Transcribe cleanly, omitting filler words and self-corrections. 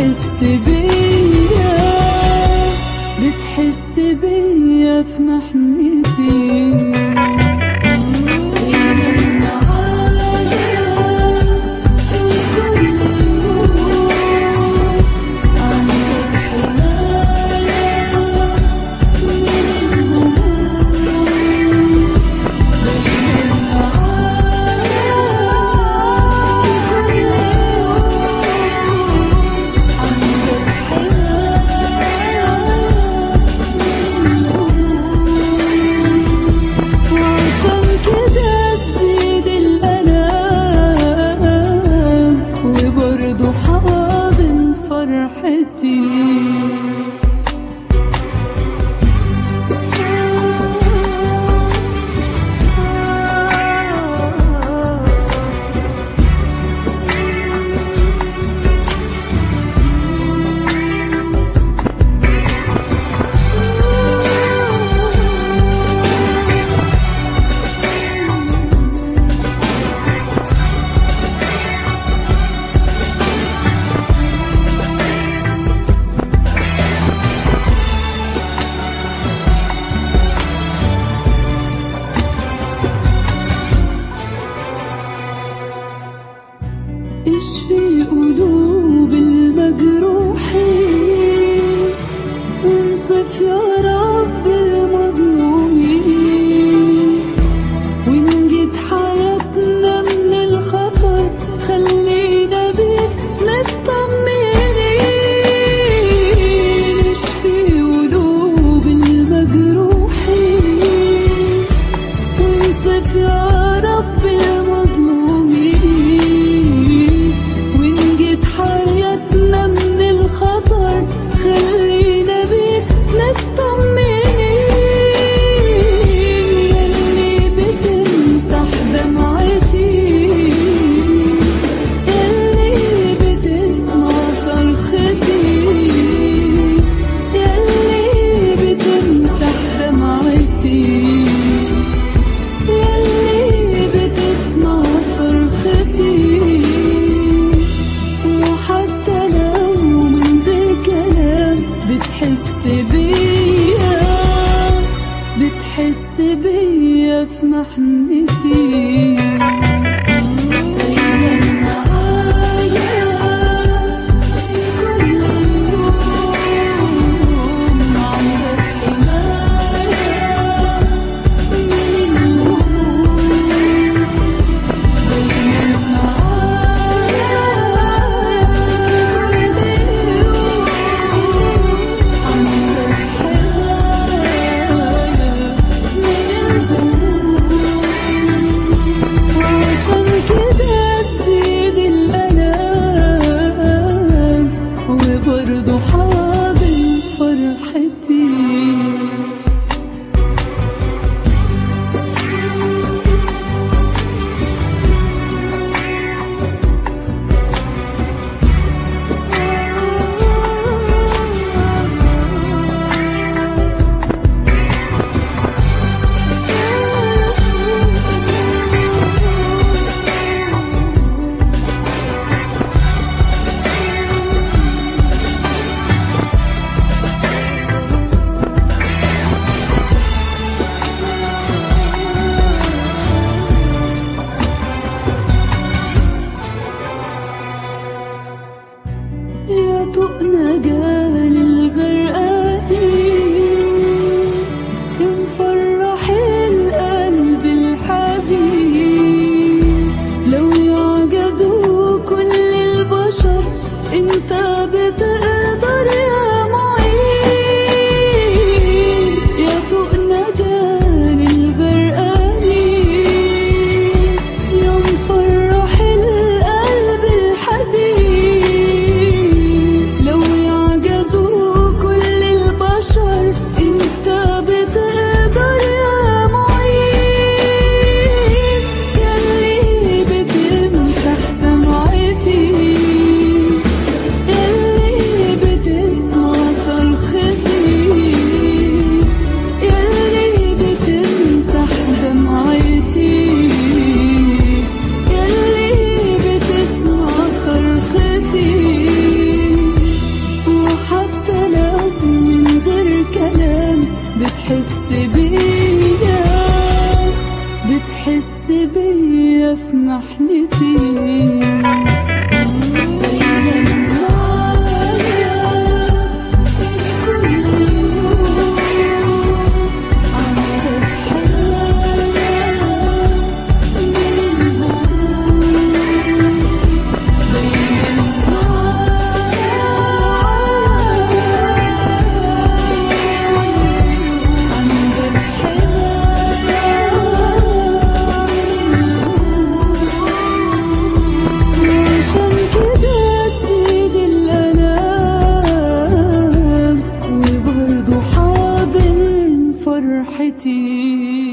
بتحس بيا في محنتي. فرحتي اشفي قلوب المجروحين وانصف يا رب المظلومين، ونجد حياتنا من الخطر خلينا بيك مطمنين. اشفي قلوب المجروحين وانصف يا رب خلينا بيك مطمنين. ياللي بتمسح دمعتي، ياللي بتسمع صرختي، ياللي بتمسح دمعتي، ياللي بتسمع صرختي. وحتى لو من غير كلام بتحس بيا في محنتي. يا طقنا جال الغرقانين، يا مفرح القلب الحزين. لو يعجزوا كل البشر انت بتقدر يا معين. يا طقنا جال الغرقانين، يا مفرح القلب الحزين. لو يعجز فرحتي.